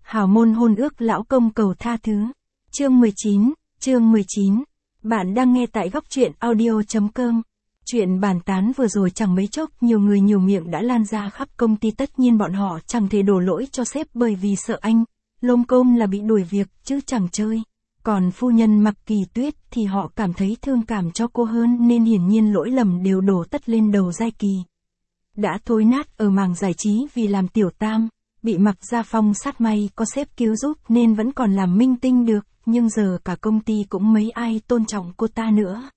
Hào môn hôn ước lão công cầu tha thứ. Chương 19. Bạn đang nghe tại góc truyện audio.com. Chuyện bàn tán vừa rồi chẳng mấy chốc nhiều người nhiều miệng đã lan ra khắp công ty, tất nhiên bọn họ chẳng thể đổ lỗi cho sếp bởi vì sợ anh lôm côm là bị đuổi việc chứ chẳng chơi. Còn phu nhân Mạc Kỳ Tuyết thì họ cảm thấy thương cảm cho cô hơn, nên hiển nhiên lỗi lầm đều đổ tất lên đầu Giai Kỳ. Đã thối nát ở mảng giải trí vì làm tiểu tam, bị Mạc Gia Phong sát may có sếp cứu giúp nên vẫn còn làm minh tinh được, nhưng giờ cả công ty cũng mấy ai tôn trọng cô ta nữa.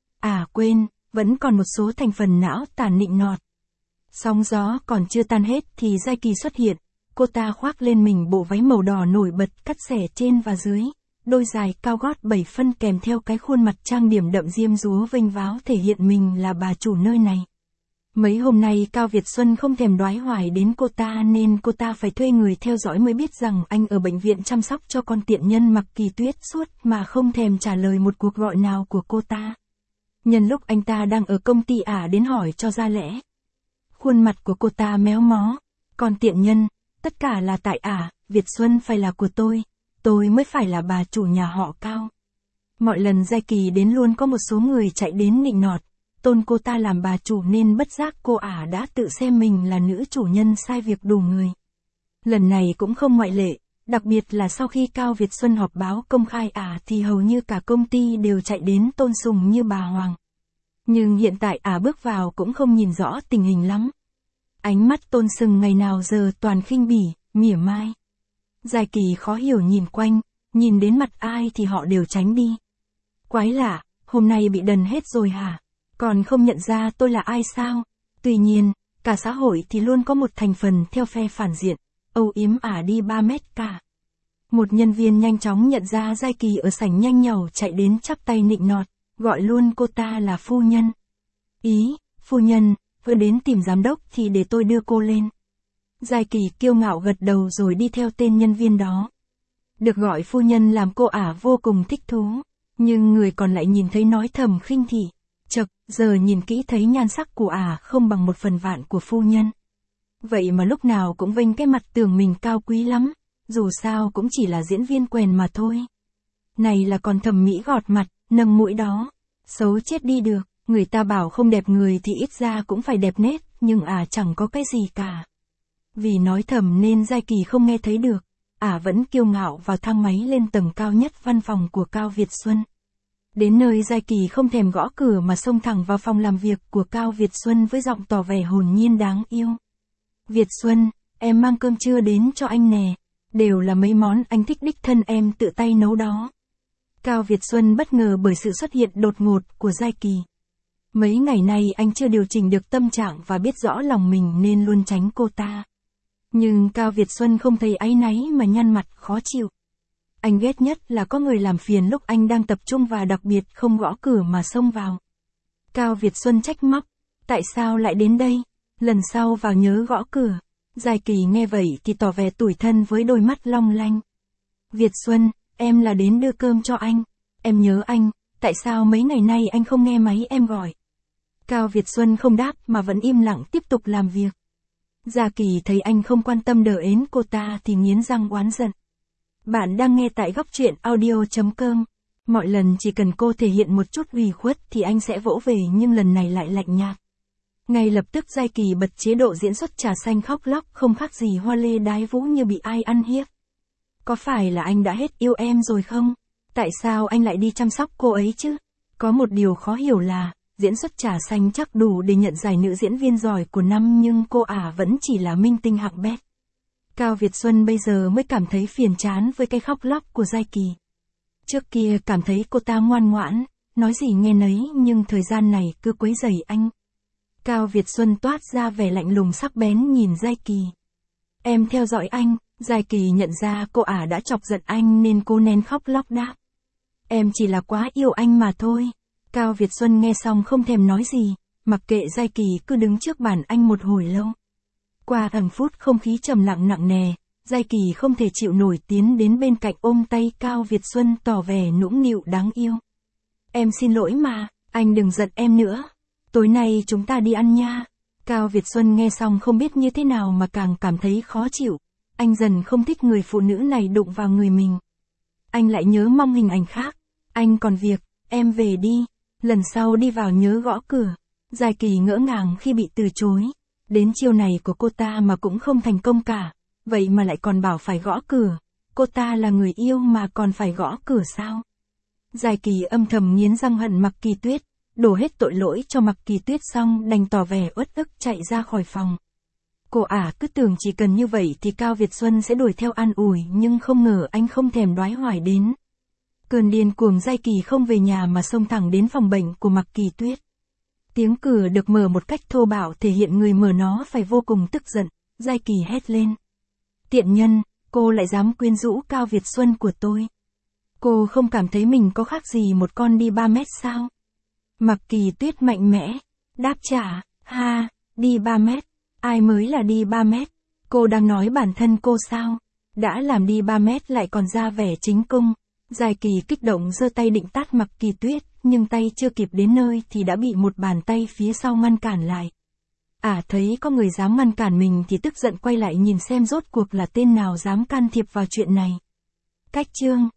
À quên, vẫn còn một số thành phần não tàn nịnh nọt. Sóng gió còn chưa tan hết thì Giai Kỳ xuất hiện, cô ta khoác lên mình bộ váy màu đỏ nổi bật cắt xẻ trên và dưới, đôi giày cao gót 7 phân kèm theo cái khuôn mặt trang điểm đậm diêm dúa vênh váo thể hiện mình là bà chủ nơi này. Mấy hôm nay Cao Việt Xuân không thèm đoái hoài đến cô ta nên cô ta phải thuê người theo dõi mới biết rằng anh ở bệnh viện chăm sóc cho con tiện nhân Mạc Kỳ Tuyết suốt mà không thèm trả lời một cuộc gọi nào của cô ta. Nhân lúc anh ta đang ở công ty đến hỏi cho ra lẽ. Khuôn mặt của cô ta méo mó. Con tiện nhân, tất cả là tại Việt Xuân phải là của tôi mới phải là bà chủ nhà họ Cao. Mọi lần Giai Kỳ đến luôn có một số người chạy đến nịnh nọt, tôn cô ta làm bà chủ nên bất giác cô đã tự xem mình là nữ chủ nhân sai việc đủ người. Lần này cũng không ngoại lệ, đặc biệt là sau khi Cao Việt Xuân họp báo công khai thì hầu như cả công ty đều chạy đến tôn sùng như bà Hoàng. Nhưng hiện tại bước vào cũng không nhìn rõ tình hình lắm. Ánh mắt tôn sùng ngày nào giờ toàn khinh bỉ, mỉa mai. Giai Kỳ khó hiểu nhìn quanh, nhìn đến mặt ai thì họ đều tránh đi. Quái lạ, hôm nay bị đần hết rồi hả? Còn không nhận ra tôi là ai sao? Tuy nhiên, cả xã hội thì luôn có một thành phần theo phe phản diện, âu yếm đi 3 mét cả. Một nhân viên nhanh chóng nhận ra Giai Kỳ ở sảnh, nhanh nhảu chạy đến chắp tay nịnh nọt, gọi luôn cô ta là phu nhân. Phu nhân, vừa đến tìm giám đốc thì để tôi đưa cô lên. Giai Kỳ kiêu ngạo gật đầu rồi đi theo tên nhân viên đó. Được gọi phu nhân làm cô vô cùng thích thú, nhưng người còn lại nhìn thấy nói thầm khinh thị. Chậc, giờ nhìn kỹ thấy nhan sắc của không bằng 1/1000 của phu nhân. Vậy mà lúc nào cũng vênh cái mặt tưởng mình cao quý lắm, dù sao cũng chỉ là diễn viên quèn mà thôi. Này là còn thẩm mỹ gọt mặt, nâng mũi đó, xấu chết đi được, người ta bảo không đẹp người thì ít ra cũng phải đẹp nết, nhưng chẳng có cái gì cả. Vì nói thầm nên Giai Kỳ không nghe thấy được, vẫn kiêu ngạo vào thang máy lên tầng cao nhất văn phòng của Cao Việt Xuân. Đến nơi Giai Kỳ không thèm gõ cửa mà xông thẳng vào phòng làm việc của Cao Việt Xuân với giọng tỏ vẻ hồn nhiên đáng yêu. Việt Xuân, em mang cơm trưa đến cho anh nè, đều là mấy món anh thích đích thân em tự tay nấu đó. Cao Việt Xuân bất ngờ bởi sự xuất hiện đột ngột của Giai Kỳ. Mấy ngày nay anh chưa điều chỉnh được tâm trạng và biết rõ lòng mình nên luôn tránh cô ta. Nhưng Cao Việt Xuân không thấy áy náy mà nhăn mặt khó chịu. Anh ghét nhất là có người làm phiền lúc anh đang tập trung và đặc biệt không gõ cửa mà xông vào. Cao Việt Xuân trách móc, tại sao lại đến đây? Lần sau vào nhớ gõ cửa. Giai Kỳ nghe vậy thì tỏ vẻ tủi thân với đôi mắt long lanh. Việt Xuân, em là đến đưa cơm cho anh. Em nhớ anh, tại sao mấy ngày nay anh không nghe máy em gọi? Cao Việt Xuân không đáp mà vẫn im lặng tiếp tục làm việc. Giai Kỳ thấy anh không quan tâm đờ ến cô ta thì nghiến răng oán giận. Bạn đang nghe tại góc truyện audio.com. Mọi lần chỉ cần cô thể hiện một chút ủy khuất thì anh sẽ vỗ về, nhưng lần này lại lạnh nhạt. Ngay lập tức Giai Kỳ bật chế độ diễn xuất trà xanh khóc lóc không khác gì hoa lê đái vũ như bị ai ăn hiếp. Có phải là anh đã hết yêu em rồi không? Tại sao anh lại đi chăm sóc cô ấy chứ? Có một điều khó hiểu là, diễn xuất trà xanh chắc đủ để nhận giải nữ diễn viên giỏi của năm nhưng cô vẫn chỉ là minh tinh hạng bét. Cao Việt Xuân bây giờ mới cảm thấy phiền chán với cái khóc lóc của Giai Kỳ. Trước kia cảm thấy cô ta ngoan ngoãn, nói gì nghe nấy, nhưng thời gian này cứ quấy rầy anh. Cao Việt Xuân toát ra vẻ lạnh lùng sắc bén nhìn Giai Kỳ. Em theo dõi anh. Giai Kỳ nhận ra cô đã chọc giận anh nên cô nén khóc lóc đáp. Em chỉ là quá yêu anh mà thôi. Cao Việt Xuân nghe xong không thèm nói gì, mặc kệ Giai Kỳ cứ đứng trước bàn anh một hồi lâu. Qua hàng phút không khí trầm lặng nặng nề, Giai Kỳ không thể chịu nổi tiến đến bên cạnh ôm tay Cao Việt Xuân tỏ vẻ nũng nịu đáng yêu. Em xin lỗi mà, anh đừng giận em nữa. Tối nay chúng ta đi ăn nha. Cao Việt Xuân nghe xong không biết như thế nào mà càng cảm thấy khó chịu. Anh dần không thích người phụ nữ này đụng vào người mình. Anh lại nhớ mong hình ảnh khác. Anh còn việc, em về đi. Lần sau đi vào nhớ gõ cửa. Giai Kỳ ngỡ ngàng khi bị từ chối. Đến chiêu này của cô ta mà cũng không thành công cả. Vậy mà lại còn bảo phải gõ cửa. Cô ta là người yêu mà còn phải gõ cửa sao? Giai Kỳ âm thầm nghiến răng hận Mạc Kỳ Tuyết. Đổ hết tội lỗi cho Mạc Kỳ Tuyết xong đành tỏ vẻ uất ức chạy ra khỏi phòng. Cô ả cứ tưởng chỉ cần như vậy thì Cao Việt Xuân sẽ đuổi theo an ủi, nhưng không ngờ anh không thèm đoái hoài đến. Cơn điên cuồng Giai Kỳ không về nhà mà xông thẳng đến phòng bệnh của Mạc Kỳ Tuyết. Tiếng cửa được mở một cách thô bạo thể hiện người mở nó phải vô cùng tức giận. Giai Kỳ hét lên. Tiện nhân, cô lại dám quyến rũ Cao Việt Xuân của tôi. Cô không cảm thấy mình có khác gì một con đi 3 mét sao? Mạc Kỳ Tuyết mạnh mẽ. Đáp trả, ha, đi 3 mét. Ai mới là đi 3 mét? Cô đang nói bản thân cô sao? Đã làm đi 3 mét lại còn ra vẻ chính cung. Giai Kỳ kích động giơ tay định tát Mạc Kỳ Tuyết, nhưng tay chưa kịp đến nơi thì đã bị một bàn tay phía sau ngăn cản lại. Thấy có người dám ngăn cản mình thì tức giận quay lại nhìn xem rốt cuộc là tên nào dám can thiệp vào chuyện này. Cách chương